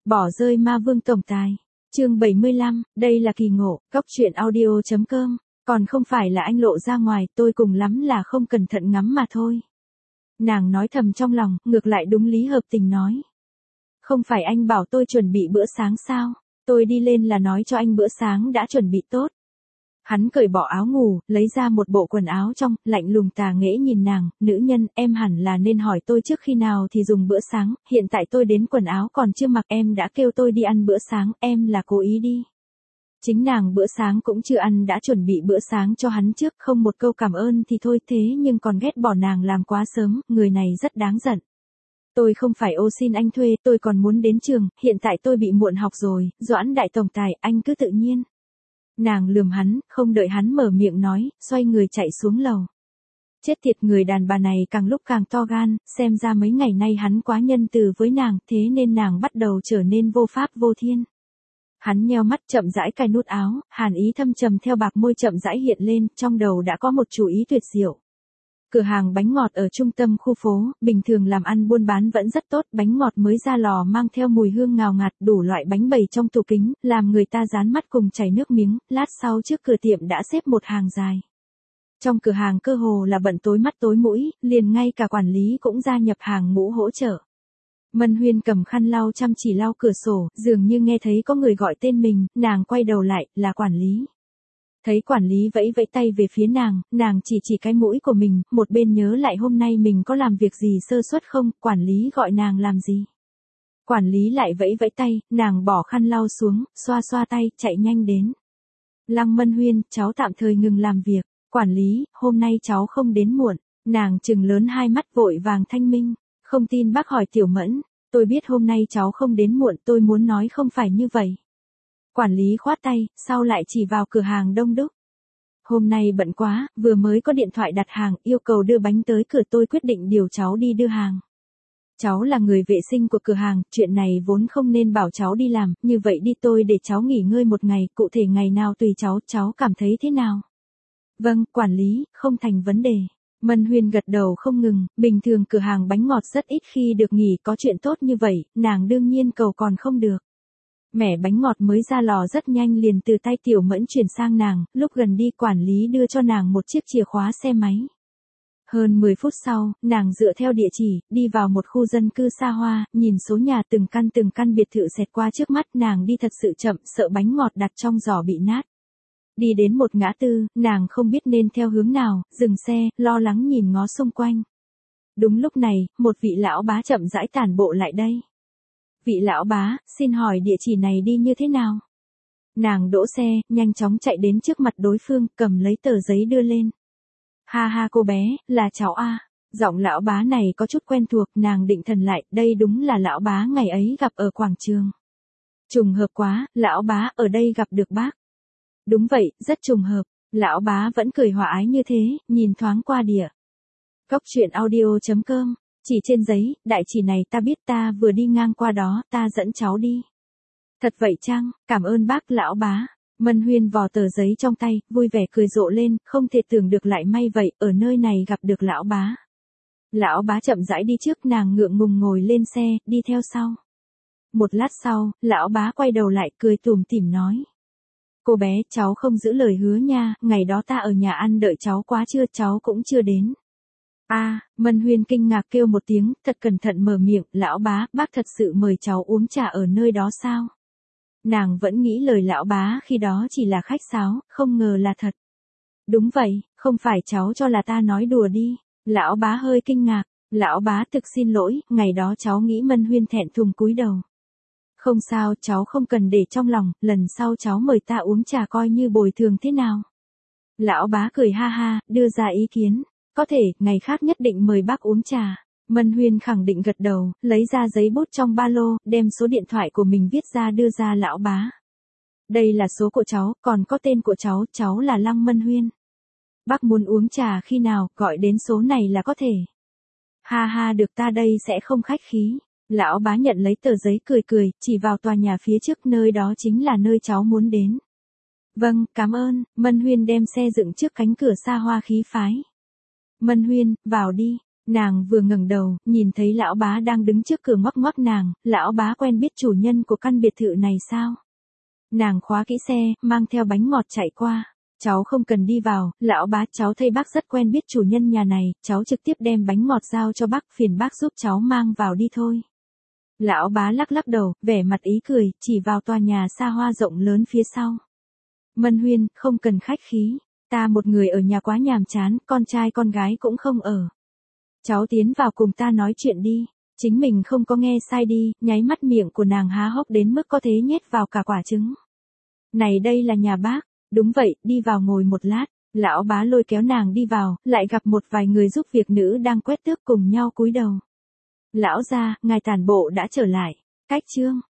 Bỏ rơi ma vương tổng tài. Chương 75, đây là kỳ ngộ, Cóc truyện audio.com, còn không phải là anh lộ ra ngoài, tôi cùng lắm là không cẩn thận ngắm mà thôi. Nàng nói thầm trong lòng, ngược lại đúng lý hợp tình nói. Không phải anh bảo tôi chuẩn bị bữa sáng sao, tôi đi lên là nói cho anh bữa sáng đã chuẩn bị tốt. Hắn cởi bỏ áo ngủ, lấy ra một bộ quần áo trong, lạnh lùng tà nghễ nhìn nàng, nữ nhân, em hẳn là nên hỏi tôi trước khi nào thì dùng bữa sáng, hiện tại tôi đến quần áo còn chưa mặc em đã kêu tôi đi ăn bữa sáng, em là cố ý đi. Chính nàng bữa sáng cũng chưa ăn đã chuẩn bị bữa sáng cho hắn trước, không một câu cảm ơn thì thôi thế nhưng còn ghét bỏ nàng làm quá sớm, người này rất đáng giận. Tôi không phải ô xin anh thuê, tôi còn muốn đến trường, hiện tại tôi bị muộn học rồi, Doãn đại tổng tài, anh cứ tự nhiên. Nàng lườm hắn, không đợi hắn mở miệng nói, xoay người chạy xuống lầu. Chết tiệt, người đàn bà này càng lúc càng to gan, xem ra mấy ngày nay hắn quá nhân từ với nàng, thế nên nàng bắt đầu trở nên vô pháp vô thiên. Hắn nheo mắt chậm rãi cài nút áo, hàn ý thâm trầm theo bạc môi chậm rãi hiện lên, trong đầu đã có một chủ ý tuyệt diệu. Cửa hàng bánh ngọt ở trung tâm khu phố, bình thường làm ăn buôn bán vẫn rất tốt, bánh ngọt mới ra lò mang theo mùi hương ngào ngạt, đủ loại bánh bày trong tủ kính, làm người ta dán mắt cùng chảy nước miếng, lát sau trước cửa tiệm đã xếp một hàng dài. Trong cửa hàng cơ hồ là bận tối mắt tối mũi, liền ngay cả quản lý cũng gia nhập hàng ngũ hỗ trợ. Mân Huyên cầm khăn lau chăm chỉ lau cửa sổ, dường như nghe thấy có người gọi tên mình, nàng quay đầu lại, là quản lý. Thấy quản lý vẫy vẫy tay về phía nàng chỉ cái mũi của mình, một bên nhớ lại hôm nay mình có làm việc gì sơ suất không, quản lý gọi nàng làm gì. Quản lý lại vẫy vẫy tay, nàng bỏ khăn lau xuống, xoa xoa tay, chạy nhanh đến. Lăng Mân Huyên, cháu tạm thời ngừng làm việc, quản lý, hôm nay cháu không đến muộn, nàng trừng lớn hai mắt vội vàng thanh minh, không tin bác hỏi Tiểu Mẫn, tôi biết hôm nay cháu không đến muộn, tôi muốn nói không phải như vậy. Quản lý khoát tay, sau lại chỉ vào cửa hàng đông đúc. Hôm nay bận quá, vừa mới có điện thoại đặt hàng, yêu cầu đưa bánh tới cửa, tôi quyết định điều cháu đi đưa hàng. Cháu là người vệ sinh của cửa hàng, chuyện này vốn không nên bảo cháu đi làm, như vậy đi tôi để cháu nghỉ ngơi một ngày, cụ thể ngày nào tùy cháu cảm thấy thế nào? Vâng, quản lý, không thành vấn đề. Mân Huyên gật đầu không ngừng, bình thường cửa hàng bánh ngọt rất ít khi được nghỉ, có chuyện tốt như vậy, nàng đương nhiên cầu còn không được. Mẻ bánh ngọt mới ra lò rất nhanh liền từ tay Tiểu Mẫn chuyển sang nàng, lúc gần đi quản lý đưa cho nàng một chiếc chìa khóa xe máy. Hơn 10 phút sau, nàng dựa theo địa chỉ, đi vào một khu dân cư xa hoa, nhìn số nhà từng căn biệt thự xẹt qua trước mắt, nàng đi thật sự chậm, sợ bánh ngọt đặt trong giỏ bị nát. Đi đến một ngã tư, nàng không biết nên theo hướng nào, dừng xe, lo lắng nhìn ngó xung quanh. Đúng lúc này, một vị lão bá chậm rãi tản bộ lại đây. Vị lão bá, xin hỏi địa chỉ này đi như thế nào? Nàng đỗ xe, nhanh chóng chạy đến trước mặt đối phương, cầm lấy tờ giấy đưa lên. Ha ha cô bé, là cháu A. Giọng lão bá này có chút quen thuộc, nàng định thần lại, đây đúng là lão bá ngày ấy gặp ở quảng trường. Trùng hợp quá, lão bá ở đây gặp được bác. Đúng vậy, rất trùng hợp, lão bá vẫn cười hòa ái như thế, nhìn thoáng qua địa. Cóc truyện audio.com, chỉ trên giấy, đại chỉ này ta biết, ta vừa đi ngang qua đó, ta dẫn cháu đi. Thật vậy chăng, cảm ơn bác lão bá. Mân Huyên vò tờ giấy trong tay, vui vẻ cười rộ lên, không thể tưởng được lại may vậy, ở nơi này gặp được lão bá. Lão bá chậm rãi đi trước, nàng ngượng ngùng ngồi lên xe, đi theo sau. Một lát sau, lão bá quay đầu lại cười tủm tỉm nói. Cô bé, cháu không giữ lời hứa nha, ngày đó ta ở nhà ăn đợi cháu quá trưa, cháu cũng chưa đến. Mân Huyên kinh ngạc kêu một tiếng, thật cẩn thận mở miệng, lão bá, bác thật sự mời cháu uống trà ở nơi đó sao? Nàng vẫn nghĩ lời lão bá khi đó chỉ là khách sáo, không ngờ là thật. Đúng vậy, không phải cháu cho là ta nói đùa đi. Lão bá hơi kinh ngạc, lão bá thực xin lỗi, ngày đó cháu nghĩ Mân Huyên thẹn thùng cúi đầu. Không sao, cháu không cần để trong lòng, lần sau cháu mời ta uống trà coi như bồi thường thế nào. Lão bá cười ha ha, đưa ra ý kiến. Có thể, ngày khác nhất định mời bác uống trà. Mân Huyên khẳng định gật đầu, lấy ra giấy bút trong ba lô, đem số điện thoại của mình viết ra đưa ra lão bá. Đây là số của cháu, còn có tên của cháu là Lăng Mân Huyên. Bác muốn uống trà khi nào, gọi đến số này là có thể. Ha ha, được, ta đây sẽ không khách khí. Lão bá nhận lấy tờ giấy cười, chỉ vào tòa nhà phía trước, nơi đó chính là nơi cháu muốn đến. Vâng, cảm ơn. Mân Huyên đem xe dựng trước cánh cửa xa hoa khí phái. Mân Huyên, vào đi. Nàng vừa ngẩng đầu, nhìn thấy lão bá đang đứng trước cửa ngoắc ngoắc nàng, lão bá quen biết chủ nhân của căn biệt thự này sao? Nàng khóa kỹ xe, mang theo bánh ngọt chạy qua. Cháu không cần đi vào, lão bá, cháu thấy bác rất quen biết chủ nhân nhà này, cháu trực tiếp đem bánh ngọt giao cho bác, phiền bác giúp cháu mang vào đi thôi. Lão bá lắc lắc đầu, vẻ mặt ý cười, chỉ vào tòa nhà xa hoa rộng lớn phía sau. Mân Huyên, không cần khách khí, ta một người ở nhà quá nhàm chán, con trai con gái cũng không ở. Cháu tiến vào cùng ta nói chuyện đi. Chính mình không có nghe sai đi, nháy mắt miệng của nàng há hốc đến mức có thể nhét vào cả quả trứng. Này đây là nhà bác, đúng vậy, đi vào ngồi một lát. Lão bá lôi kéo nàng đi vào, lại gặp một vài người giúp việc nữ đang quét tước cùng nhau cúi đầu. Lão gia, ngài tản bộ đã trở lại. Cách chương